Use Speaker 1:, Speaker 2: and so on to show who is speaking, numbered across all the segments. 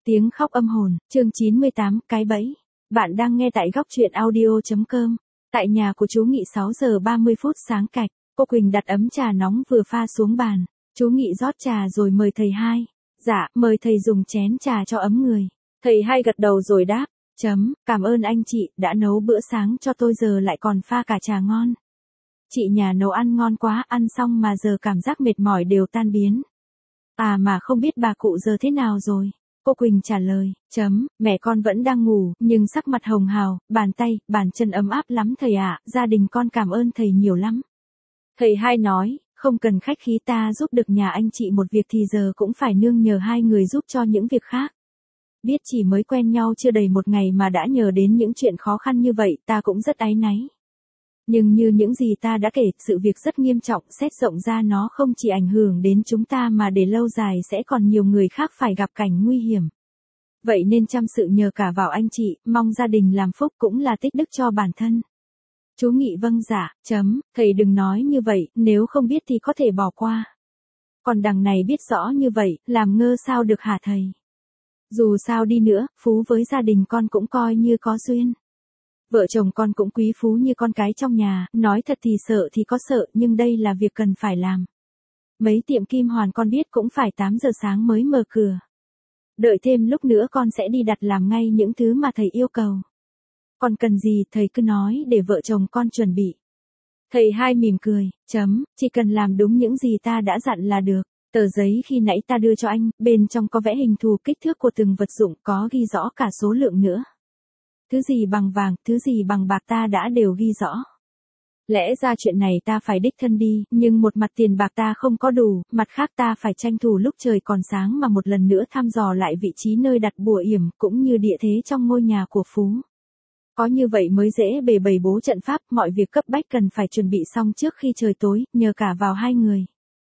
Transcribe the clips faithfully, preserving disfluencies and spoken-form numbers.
Speaker 1: Tiếng khóc âm hồn, chương chín mươi tám, cái bẫy. Bạn đang nghe tại góc truyện audio chấm com. Tại nhà của chú Nghị sáu giờ ba mươi phút sáng cạch, cô Quỳnh đặt ấm trà nóng vừa pha xuống bàn. Chú Nghị rót trà rồi mời thầy hai. Dạ, mời thầy dùng chén trà cho ấm người. Thầy hai gật đầu rồi đáp, chấm, cảm ơn anh chị, đã nấu bữa sáng cho tôi giờ lại còn pha cả trà ngon. Chị nhà nấu ăn ngon quá, ăn xong mà giờ cảm giác mệt mỏi đều tan biến. À mà không biết bà cụ giờ thế nào rồi? Cô Quỳnh trả lời, chấm, mẹ con vẫn đang ngủ, nhưng sắc mặt hồng hào, bàn tay, bàn chân ấm áp lắm thầy ạ, gia đình con cảm ơn thầy nhiều lắm. Thầy hai nói, không cần khách khí, ta giúp được nhà anh chị một việc thì giờ cũng phải nương nhờ hai người giúp cho những việc khác. Biết chỉ mới quen nhau chưa đầy một ngày mà đã nhờ đến những chuyện khó khăn như vậy, ta cũng rất áy náy. Nhưng như những gì ta đã kể, sự việc rất nghiêm trọng, xét rộng ra nó không chỉ ảnh hưởng đến chúng ta mà để lâu dài sẽ còn nhiều người khác phải gặp cảnh nguy hiểm. Vậy nên chăm sự nhờ cả vào anh chị, mong gia đình làm phúc cũng là tích đức cho bản thân. Chú Nghị vâng dạ, chấm, thầy đừng nói như vậy, nếu không biết thì có thể bỏ qua. Còn đằng này biết rõ như vậy, làm ngơ sao được hả thầy? Dù sao đi nữa, Phú với gia đình con cũng coi như có duyên. Vợ chồng con cũng quý Phú như con cái trong nhà, nói thật thì sợ thì có sợ, nhưng đây là việc cần phải làm. Mấy tiệm kim hoàn con biết cũng phải tám giờ sáng mới mở cửa. Đợi thêm lúc nữa con sẽ đi đặt làm ngay những thứ mà thầy yêu cầu. Còn cần gì thầy cứ nói để vợ chồng con chuẩn bị. Thầy hai mỉm cười, chấm, chỉ cần làm đúng những gì ta đã dặn là được. Tờ giấy khi nãy ta đưa cho anh, bên trong có vẽ hình thù kích thước của từng vật dụng, có ghi rõ cả số lượng nữa. Thứ gì bằng vàng, thứ gì bằng bạc ta đã đều ghi rõ. Lẽ ra chuyện này ta phải đích thân đi, nhưng một mặt tiền bạc ta không có đủ, mặt khác ta phải tranh thủ lúc trời còn sáng mà một lần nữa thăm dò lại vị trí nơi đặt bùa yểm, cũng như địa thế trong ngôi nhà của Phú. Có như vậy mới dễ bề bày bố trận pháp, mọi việc cấp bách cần phải chuẩn bị xong trước khi trời tối, nhờ cả vào hai người.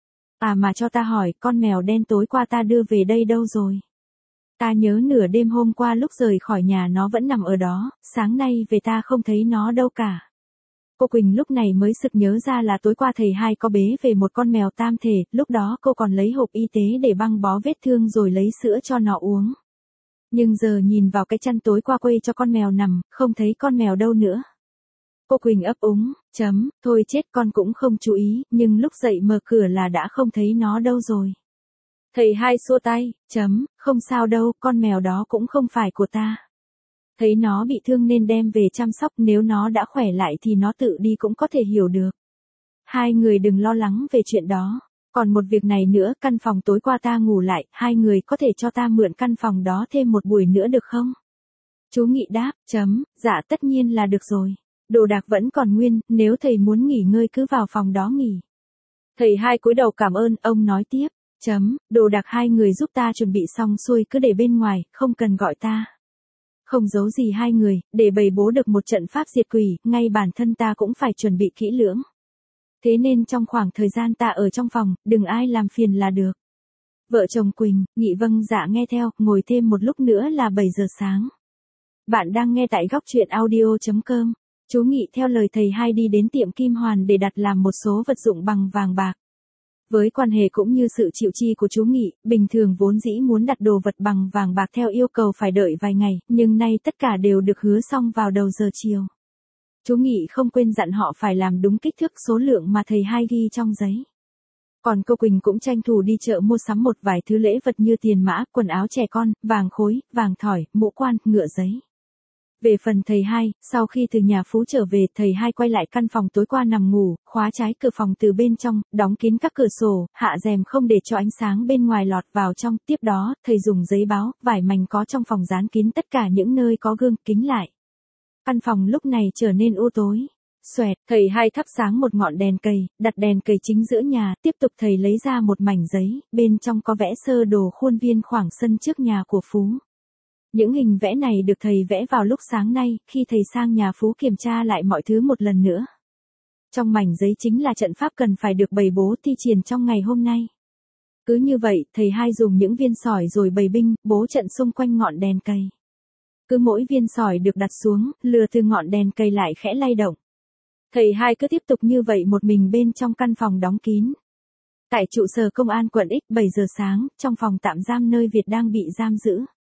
Speaker 1: À mà cho ta hỏi, con mèo đen tối qua ta đưa về đây đâu rồi? Ta nhớ nửa đêm hôm qua lúc rời khỏi nhà nó vẫn nằm ở đó, sáng nay về ta không thấy nó đâu cả. Cô Quỳnh lúc này mới sực nhớ ra là tối qua thầy hai có bế về một con mèo tam thể, lúc đó cô còn lấy hộp y tế để băng bó vết thương rồi lấy sữa cho nó uống. Nhưng giờ nhìn vào cái chăn tối qua quây cho con mèo nằm, không thấy con mèo đâu nữa. Cô Quỳnh ấp úng, chấm, thôi chết con cũng không chú ý, nhưng lúc dậy mở cửa là đã không thấy nó đâu rồi. Thầy hai xua tay, chấm, không sao đâu, con mèo đó cũng không phải của ta. Thấy nó bị thương nên đem về chăm sóc, nếu nó đã khỏe lại thì nó tự đi cũng có thể hiểu được. Hai người đừng lo lắng về chuyện đó. Còn một việc này nữa, căn phòng tối qua ta ngủ lại, hai người có thể cho ta mượn căn phòng đó thêm một buổi nữa được không? Chú Nghị đáp, chấm, dạ tất nhiên là được rồi. Đồ đạc vẫn còn nguyên, nếu thầy muốn nghỉ ngơi cứ vào phòng đó nghỉ. Thầy hai cúi đầu cảm ơn, ông nói tiếp, chấm, đồ đạc hai người giúp ta chuẩn bị xong xuôi cứ để bên ngoài, không cần gọi ta. Không giấu gì hai người, để bày bố được một trận pháp diệt quỷ, ngay bản thân ta cũng phải chuẩn bị kỹ lưỡng. Thế nên trong khoảng thời gian ta ở trong phòng, đừng ai làm phiền là được. Vợ chồng Quỳnh, Nghị vâng dạ nghe theo, ngồi thêm một lúc nữa là bảy giờ sáng. Bạn đang nghe tại góc truyện audio chấm com. Chú Nghị theo lời thầy hai đi đến tiệm kim hoàn để đặt làm một số vật dụng bằng vàng bạc. Với quan hệ cũng như sự chịu chi của chú Nghị, bình thường vốn dĩ muốn đặt đồ vật bằng vàng bạc theo yêu cầu phải đợi vài ngày, nhưng nay tất cả đều được hứa xong vào đầu giờ chiều. Chú Nghị không quên dặn họ phải làm đúng kích thước số lượng mà thầy hai ghi trong giấy. Còn cô Quỳnh cũng tranh thủ đi chợ mua sắm một vài thứ lễ vật như tiền mã, quần áo trẻ con, vàng khối, vàng thỏi, mũ quan, ngựa giấy. Về phần thầy hai, sau khi từ nhà Phú trở về, thầy hai quay lại căn phòng tối qua nằm ngủ, khóa trái cửa phòng từ bên trong, đóng kín các cửa sổ, hạ rèm không để cho ánh sáng bên ngoài lọt vào trong. Tiếp đó, thầy dùng giấy báo, vải mảnh có trong phòng dán kín tất cả những nơi có gương, kính lại. Căn phòng lúc này trở nên u tối. Xoẹt, thầy hai thắp sáng một ngọn đèn cầy, đặt đèn cầy chính giữa nhà, tiếp tục thầy lấy ra một mảnh giấy, bên trong có vẽ sơ đồ khuôn viên khoảng sân trước nhà của Phú. Những hình vẽ này được thầy vẽ vào lúc sáng nay, khi thầy sang nhà Phú kiểm tra lại mọi thứ một lần nữa. Trong mảnh giấy chính là trận pháp cần phải được bày bố thi triển trong ngày hôm nay. Cứ như vậy, thầy hai dùng những viên sỏi rồi bày binh, bố trận xung quanh ngọn đèn cầy. Cứ mỗi viên sỏi được đặt xuống, lừa từ ngọn đèn cầy lại khẽ lay động. Thầy hai cứ tiếp tục như vậy một mình bên trong căn phòng đóng kín. Tại trụ sở công an quận X bảy giờ sáng, trong phòng tạm giam nơi Việt đang bị giam giữ.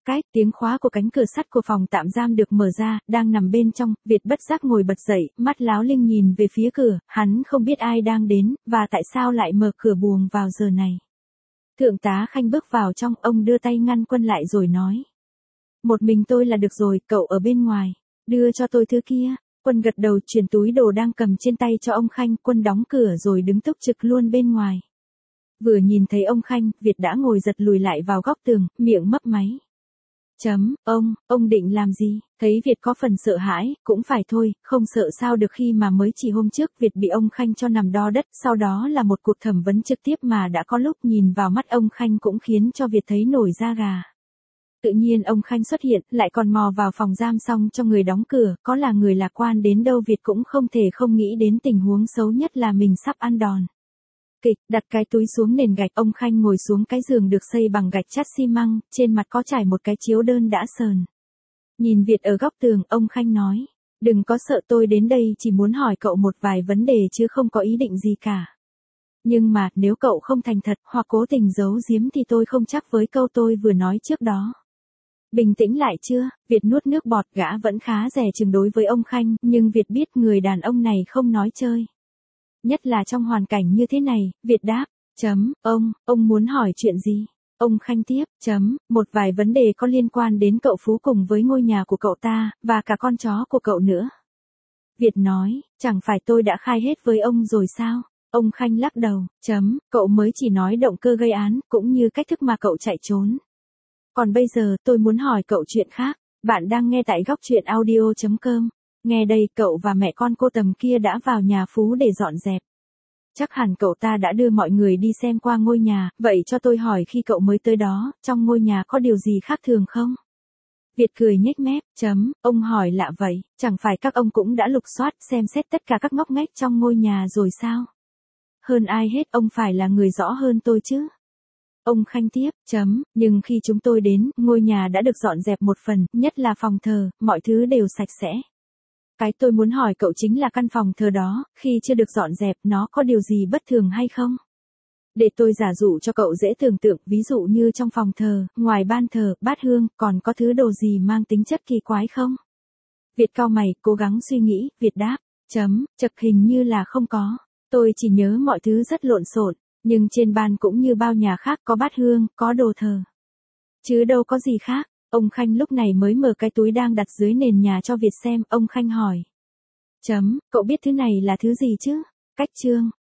Speaker 1: cái, tiếng khóa của cánh cửa sắt của phòng tạm giam được mở ra, đang nằm bên trong, Việt bất giác ngồi bật dậy, mắt láo linh nhìn về phía cửa, hắn không biết ai đang đến, và tại sao lại mở cửa buồng vào giờ này. Thượng tá Khanh bước vào trong, ông đưa tay ngăn Quân lại rồi nói. Một mình tôi là được rồi, cậu ở bên ngoài, đưa cho tôi thứ kia. Quân gật đầu chuyển túi đồ đang cầm trên tay cho ông Khanh, Quân đóng cửa rồi đứng túc trực luôn bên ngoài. Vừa nhìn thấy ông Khanh, Việt đã ngồi giật lùi lại vào góc tường, miệng mấp máy. Chấm, ông, ông định làm gì? Thấy Việt có phần sợ hãi, cũng phải thôi, không sợ sao được khi mà mới chỉ hôm trước Việt bị ông Khanh cho nằm đo đất, sau đó là một cuộc thẩm vấn trực tiếp mà đã có lúc nhìn vào mắt ông Khanh cũng khiến cho Việt thấy nổi da gà. Tự nhiên ông Khanh xuất hiện, lại còn mò vào phòng giam xong cho người đóng cửa, có là người lạc quan đến đâu Việt cũng không thể không nghĩ đến tình huống xấu nhất là mình sắp ăn đòn. Kịch, đặt cái túi xuống nền gạch, ông Khanh ngồi xuống cái giường được xây bằng gạch chát xi măng, trên mặt có trải một cái chiếu đơn đã sờn. Nhìn Việt ở góc tường, ông Khanh nói, đừng có sợ, tôi đến đây chỉ muốn hỏi cậu một vài vấn đề chứ không có ý định gì cả. Nhưng mà, nếu cậu không thành thật, hoặc cố tình giấu giếm thì tôi không chắc với câu tôi vừa nói trước đó. Bình tĩnh lại chưa? Việt nuốt nước bọt, gã vẫn khá dè chừng đối với ông Khanh, nhưng Việt biết người đàn ông này không nói chơi. Nhất là trong hoàn cảnh như thế này, Việt đáp, chấm, ông, ông muốn hỏi chuyện gì? Ông Khanh tiếp, chấm, một vài vấn đề có liên quan đến cậu Phú cùng với ngôi nhà của cậu ta, và cả con chó của cậu nữa. Việt nói, chẳng phải tôi đã khai hết với ông rồi sao? Ông Khanh lắc đầu, chấm, cậu mới chỉ nói động cơ gây án, cũng như cách thức mà cậu chạy trốn. Còn bây giờ tôi muốn hỏi cậu chuyện khác, bạn đang nghe tại góc truyện audio chấm com. Nghe đây, cậu và mẹ con cô Tầm kia đã vào nhà Phú để dọn dẹp. Chắc hẳn cậu ta đã đưa mọi người đi xem qua ngôi nhà, vậy cho tôi hỏi khi cậu mới tới đó, trong ngôi nhà có điều gì khác thường không? Việt cười nhếch mép, chấm, ông hỏi lạ vậy, chẳng phải các ông cũng đã lục soát xem xét tất cả các ngóc ngách trong ngôi nhà rồi sao? Hơn ai hết ông phải là người rõ hơn tôi chứ? Ông Khanh tiếp, chấm, nhưng khi chúng tôi đến, ngôi nhà đã được dọn dẹp một phần, nhất là phòng thờ, mọi thứ đều sạch sẽ. Cái tôi muốn hỏi cậu chính là căn phòng thờ đó, khi chưa được dọn dẹp nó có điều gì bất thường hay không? Để tôi giả dụ cho cậu dễ tưởng tượng, ví dụ như trong phòng thờ, ngoài ban thờ, bát hương, còn có thứ đồ gì mang tính chất kỳ quái không? Việt cau mày, cố gắng suy nghĩ, Việt đáp, chấm, chật hình như là không có. Tôi chỉ nhớ mọi thứ rất lộn xộn, nhưng trên ban cũng như bao nhà khác có bát hương, có đồ thờ. Chứ đâu có gì khác. Ông Khanh lúc này mới mở cái túi đang đặt dưới nền nhà cho Việt xem, ông Khanh hỏi. Chấm, cậu biết thứ này là thứ gì chứ? Cách chương,